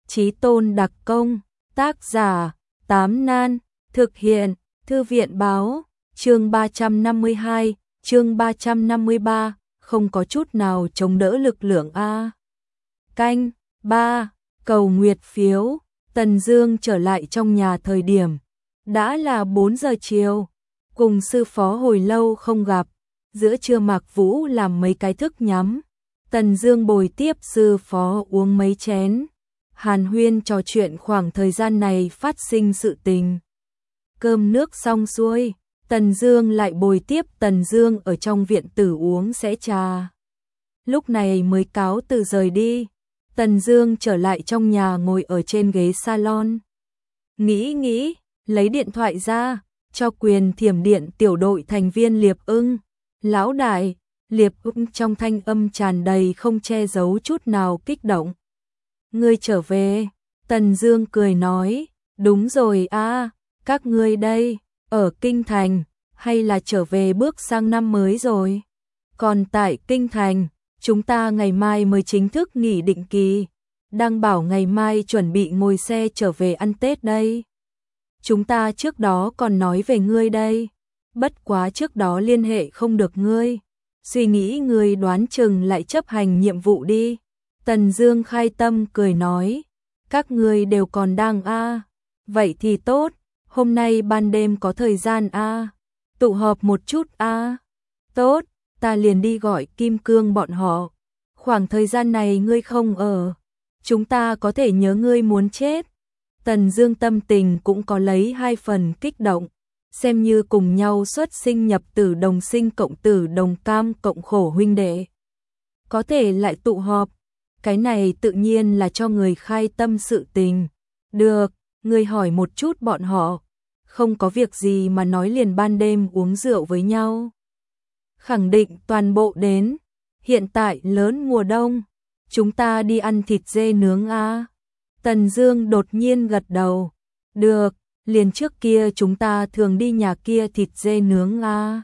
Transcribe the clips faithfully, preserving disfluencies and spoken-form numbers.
Chí tôn đặc công, tác giả, Tám Nan, thực hiện, Thư viện báo, chương ba trăm năm mươi hai, chương ba trăm năm mươi ba, không có chút nào chống đỡ lực lượng A. Canh, ba, cầu nguyệt phiếu, Tần Dương trở lại trong nhà thời điểm, đã là bốn giờ chiều, cùng sư phó hồi lâu không gặp, giữa trưa Mạc Vũ làm mấy cái thức nhắm, Tần Dương bồi tiếp sư phó uống mấy chén, hàn huyên trò chuyện khoảng thời gian này phát sinh sự tình. Cơm nước xong xuôi, Tần Dương lại bồi tiếp Tần Dương ở trong viện tử uống sẽ trà. Lúc này mới cáo từ rời đi, Tần Dương trở lại trong nhà ngồi ở trên ghế salon. Nghĩ nghĩ, lấy điện thoại ra, cho quyền thiểm điện tiểu đội thành viên Liệp Ưng. Lão đại, Liệp Ưng trong thanh âm tràn đầy không che giấu chút nào kích động. Ngươi trở về, Tần Dương cười nói, đúng rồi a, các ngươi đây, ở Kinh Thành, hay là trở về bước sang năm mới rồi? Còn tại Kinh Thành, chúng ta ngày mai mới chính thức nghỉ định kỳ, đang bảo ngày mai chuẩn bị ngồi xe trở về ăn Tết đây. Chúng ta trước đó còn nói về ngươi đây, bất quá trước đó liên hệ không được ngươi, suy nghĩ ngươi đoán chừng lại chấp hành nhiệm vụ đi. Tần Dương khai tâm cười nói, các ngươi đều còn đang a, à. Vậy thì tốt, hôm nay ban đêm có thời gian a, à. Tụ họp một chút a. À. Tốt, ta liền đi gọi Kim Cương bọn họ. Khoảng thời gian này ngươi không ở, chúng ta có thể nhớ ngươi muốn chết. Tần Dương tâm tình cũng có lấy hai phần kích động, xem như cùng nhau xuất sinh nhập tử đồng sinh cộng tử đồng cam cộng khổ huynh đệ. Có thể lại tụ họp, cái này tự nhiên là cho người khai tâm sự tình. Được, ngươi hỏi một chút bọn họ, không có việc gì mà nói liền ban đêm uống rượu với nhau. Khẳng định toàn bộ đến, hiện tại lớn mùa đông, chúng ta đi ăn thịt dê nướng a. Tần Dương đột nhiên gật đầu, được, liền trước kia chúng ta thường đi nhà kia thịt dê nướng a.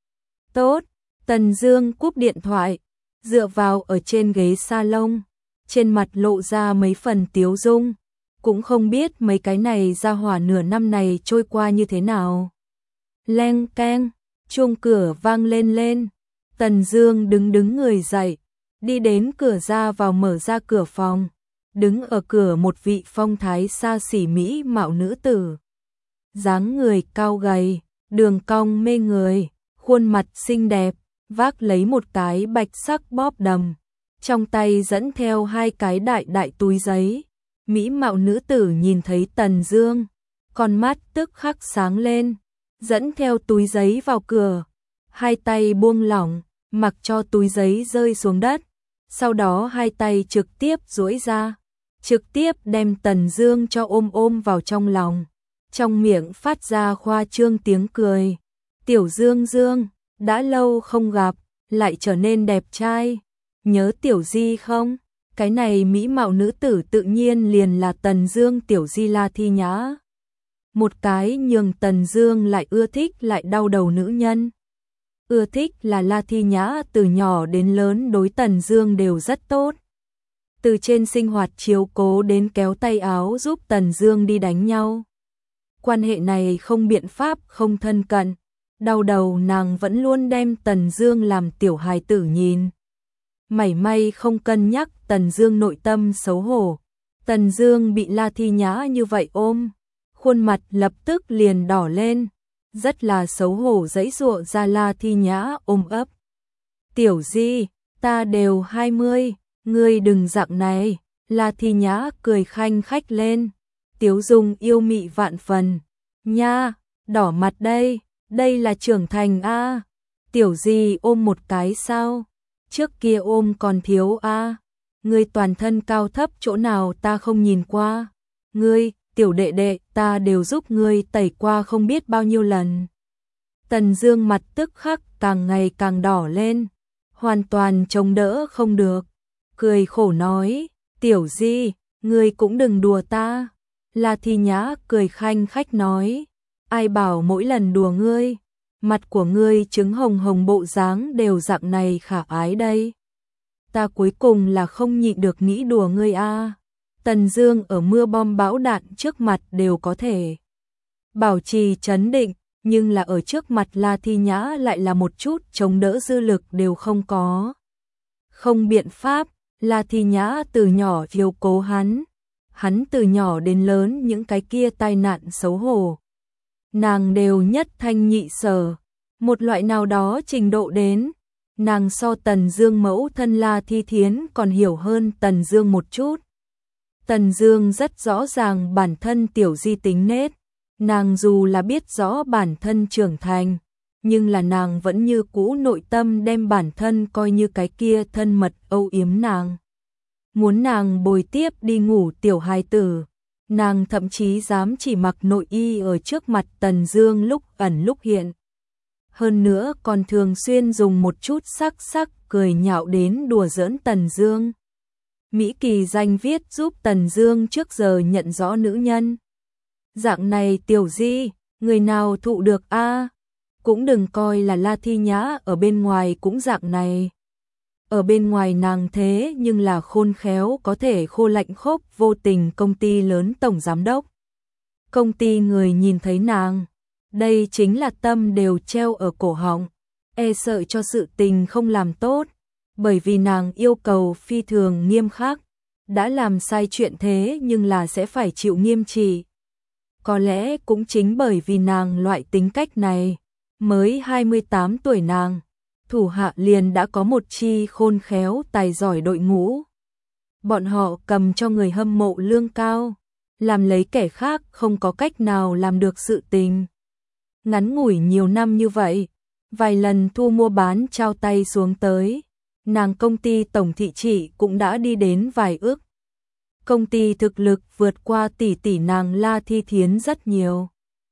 Tốt, Tần Dương cúp điện thoại, dựa vào ở trên ghế salon, trên mặt lộ ra mấy phần tiếu dung, cũng không biết mấy cái này ra hỏa nửa năm này trôi qua như thế nào. Leng keng, chuông cửa vang lên lên, Tần Dương đứng đứng người dậy, đi đến cửa ra vào mở ra cửa phòng, đứng ở cửa một vị phong thái xa xỉ mỹ mạo nữ tử. Dáng người cao gầy, đường cong mê người, khuôn mặt xinh đẹp, vác lấy một cái bạch sắc bóp đầm, trong tay dẫn theo hai cái đại đại túi giấy. Mỹ mạo nữ tử nhìn thấy Tần Dương, con mắt tức khắc sáng lên, dẫn theo túi giấy vào cửa, hai tay buông lỏng, mặc cho túi giấy rơi xuống đất, sau đó hai tay trực tiếp duỗi ra, trực tiếp đem Tần Dương cho ôm ôm vào trong lòng, trong miệng phát ra khoa trương tiếng cười. Tiểu Dương Dương, đã lâu không gặp, lại trở nên đẹp trai, nhớ Tiểu Di không? Cái này mỹ mạo nữ tử tự nhiên liền là Tần Dương tiểu di La Thi Nhã. Một cái nhường Tần Dương lại ưa thích lại đau đầu nữ nhân. Ưa thích là La Thi Nhã từ nhỏ đến lớn đối Tần Dương đều rất tốt. Từ trên sinh hoạt chiếu cố đến kéo tay áo giúp Tần Dương đi đánh nhau. Quan hệ này không biện pháp không thân cận, đau đầu nàng vẫn luôn đem Tần Dương làm tiểu hài tử nhìn. Mảy may không cân nhắc Tần Dương nội tâm xấu hổ. Tần Dương bị La Thi Nhã như vậy ôm, khuôn mặt lập tức liền đỏ lên, rất là xấu hổ giãy giụa ra La Thi Nhã ôm ấp. Tiểu Di, ta đều hai mươi, ngươi đừng dạng này. La Thi Nhã cười khanh khách lên, tiếu dung yêu mị vạn phần. Nha, đỏ mặt đây, đây là trưởng thành a. Tiểu Di ôm một cái sao? Trước kia ôm còn thiếu a, à. Ngươi toàn thân cao thấp chỗ nào ta không nhìn qua. Ngươi, tiểu đệ đệ, ta đều giúp ngươi tẩy qua không biết bao nhiêu lần. Tần Dương mặt tức khắc càng ngày càng đỏ lên, hoàn toàn chống đỡ không được, cười khổ nói, Tiểu Di, ngươi cũng đừng đùa ta. La Thi Nhã cười khanh khách nói, ai bảo mỗi lần đùa ngươi, mặt của ngươi trứng hồng hồng bộ dáng đều dạng này khả ái đây. Ta cuối cùng là không nhịn được nghĩ đùa ngươi a. Tần Dương ở mưa bom bão đạn trước mặt đều có thể bảo trì trấn định, nhưng là ở trước mặt La Thi Nhã lại là một chút chống đỡ dư lực đều không có. Không biện pháp, La Thi Nhã từ nhỏ chiếu cố hắn, hắn từ nhỏ đến lớn những cái kia tai nạn xấu hổ, nàng đều nhất thanh nhị sở, một loại nào đó trình độ đến, nàng so Tần Dương mẫu thân La Thi Thiến còn hiểu hơn Tần Dương một chút. Tần Dương rất rõ ràng bản thân tiểu di tính nết, nàng dù là biết rõ bản thân trưởng thành, nhưng là nàng vẫn như cũ nội tâm đem bản thân coi như cái kia thân mật âu yếm nàng. Muốn nàng bồi tiếp đi ngủ tiểu hài tử, nàng thậm chí dám chỉ mặc nội y ở trước mặt Tần Dương lúc ẩn lúc hiện. Hơn nữa còn thường xuyên dùng một chút sắc sắc cười nhạo đến đùa giỡn Tần Dương. Mỹ Kỳ danh viết giúp Tần Dương trước giờ nhận rõ nữ nhân. Dạng này tiểu di, người nào thụ được a? À? Cũng đừng coi là La Thi Nhã ở bên ngoài cũng dạng này. Ở bên ngoài nàng thế nhưng là khôn khéo có thể khô lạnh khốc vô tình công ty lớn tổng giám đốc. Công ty người nhìn thấy nàng, đây chính là tâm đều treo ở cổ họng, e sợ cho sự tình không làm tốt, bởi vì nàng yêu cầu phi thường nghiêm khắc, đã làm sai chuyện thế nhưng là sẽ phải chịu nghiêm trị. Có lẽ cũng chính bởi vì nàng loại tính cách này, mới hai mươi tám tuổi nàng, thủ hạ liền đã có một chi khôn khéo tài giỏi đội ngũ. Bọn họ cầm cho người hâm mộ lương cao, làm lấy kẻ khác không có cách nào làm được sự tình. Ngắn ngủi nhiều năm như vậy, vài lần thu mua bán trao tay xuống tới, nàng công ty tổng thị trị cũng đã đi đến vài ước. Công ty thực lực vượt qua tỷ tỷ nàng La Thi Thiến rất nhiều.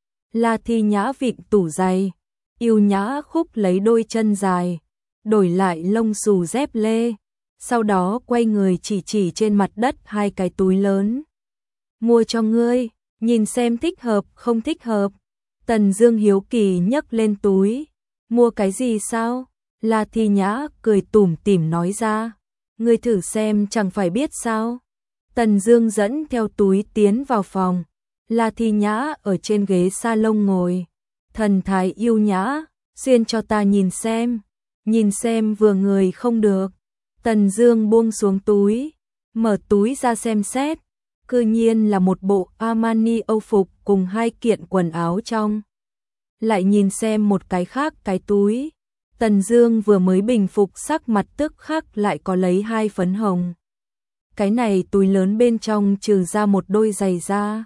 La Thi Nhã vịn tủ giày, yêu nhã khúc lấy đôi chân dài, đổi lại lông xù dép lê, sau đó quay người chỉ chỉ trên mặt đất hai cái túi lớn. Mua cho ngươi, nhìn xem thích hợp không thích hợp. Tần Dương hiếu kỳ nhấc lên túi, mua cái gì sao? La Thi Nhã cười tủm tỉm nói ra, ngươi thử xem chẳng phải biết sao. Tần Dương dẫn theo túi tiến vào phòng, La Thi Nhã ở trên ghế salon ngồi, thần thái yêu nhã, xuyên cho ta nhìn xem, nhìn xem vừa người không được. Tần Dương buông xuống túi, mở túi ra xem xét, cư nhiên là một bộ Armani âu phục cùng hai kiện quần áo trong. Lại nhìn xem một cái khác cái túi, Tần Dương vừa mới bình phục sắc mặt tức khắc lại có lấy hai phấn hồng. Cái này túi lớn bên trong trừ ra một đôi giày da,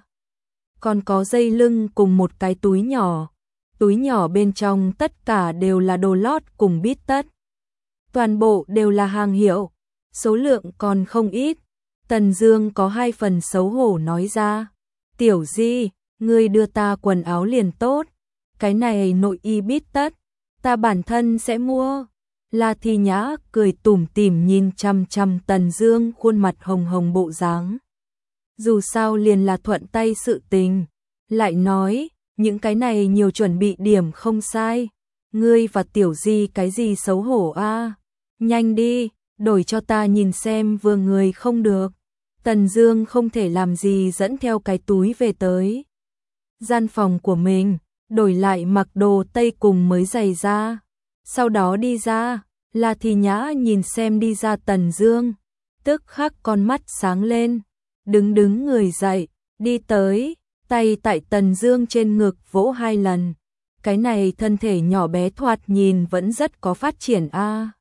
còn có dây lưng cùng một cái túi nhỏ. Túi nhỏ bên trong tất cả đều là đồ lót cùng bít tất. Toàn bộ đều là hàng hiệu, số lượng còn không ít. Tần Dương có hai phần xấu hổ nói ra, tiểu di, ngươi đưa ta quần áo liền tốt, cái này nội y bít tất, ta bản thân sẽ mua. La Thi Nhã cười tủm tỉm nhìn chăm chăm Tần Dương khuôn mặt hồng hồng bộ dáng. Dù sao liền là thuận tay sự tình, lại nói, những cái này nhiều chuẩn bị điểm không sai, ngươi và tiểu di cái gì xấu hổ a? À? Nhanh đi, đổi cho ta nhìn xem vừa người không được. Tần Dương không thể làm gì dẫn theo cái túi về tới gian phòng của mình, đổi lại mặc đồ tây cùng mới giày ra. Sau đó đi ra, La Thi Nhã nhìn xem đi ra Tần Dương, tức khắc con mắt sáng lên, đứng đứng người dậy, đi tới, tay tại Tần Dương trên ngực vỗ hai lần. Cái này thân thể nhỏ bé thoạt nhìn vẫn rất có phát triển a. À.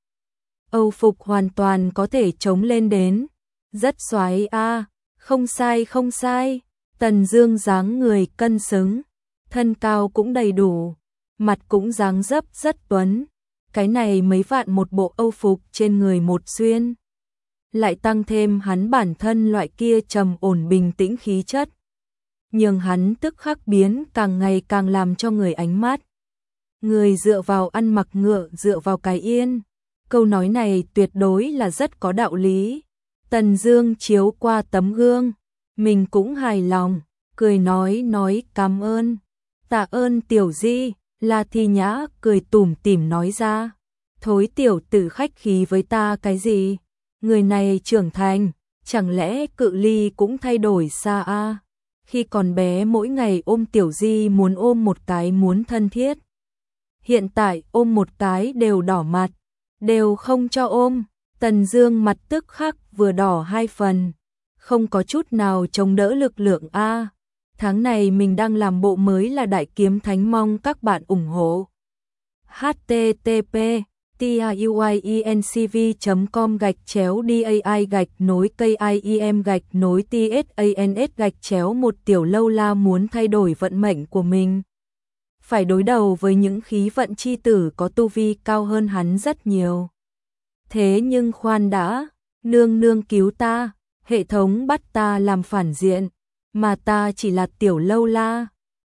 Âu phục hoàn toàn có thể chống lên đến, rất xoái a, à. Không sai không sai. Tần Dương dáng người cân xứng, thân cao cũng đầy đủ, mặt cũng dáng dấp rất tuấn. Cái này mấy vạn một bộ Âu phục trên người một xuyên, lại tăng thêm hắn bản thân loại kia trầm ổn bình tĩnh khí chất, nhưng hắn tức khắc biến càng ngày càng làm cho người ánh mắt. Người dựa vào ăn mặc ngựa dựa vào cái yên. Câu nói này tuyệt đối là rất có đạo lý. Tần Dương chiếu qua tấm gương, mình cũng hài lòng, cười nói nói cảm ơn. Tạ ơn tiểu di. La Thi Nhã cười tủm tỉm nói ra, thối tiểu tử khách khí với ta cái gì? Người này trưởng thành, Chẳng lẽ cự ly cũng thay đổi xa a? Khi còn bé mỗi ngày ôm Tiểu Di muốn ôm một cái muốn thân thiết. Hiện tại ôm một cái đều đỏ mặt, đều không cho ôm. Tần Dương mặt tức khắc vừa đỏ hai phần, không có chút nào chống đỡ lực lượng a. Tháng này mình đang làm bộ mới là Đại Kiếm Thánh, mong các bạn ủng hộ. h t t p tiuyencv chấm com gạch chéo dai gạch nối kim gạch nối tsans gạch chéo một Tiểu Lâu La muốn thay đổi vận mệnh của mình. Phải đối đầu với những khí vận chi tử có tu vi cao hơn hắn rất nhiều. Thế nhưng khoan đã, nương nương cứu ta, hệ thống bắt ta làm phản diện, mà ta chỉ là Tiểu Lâu La.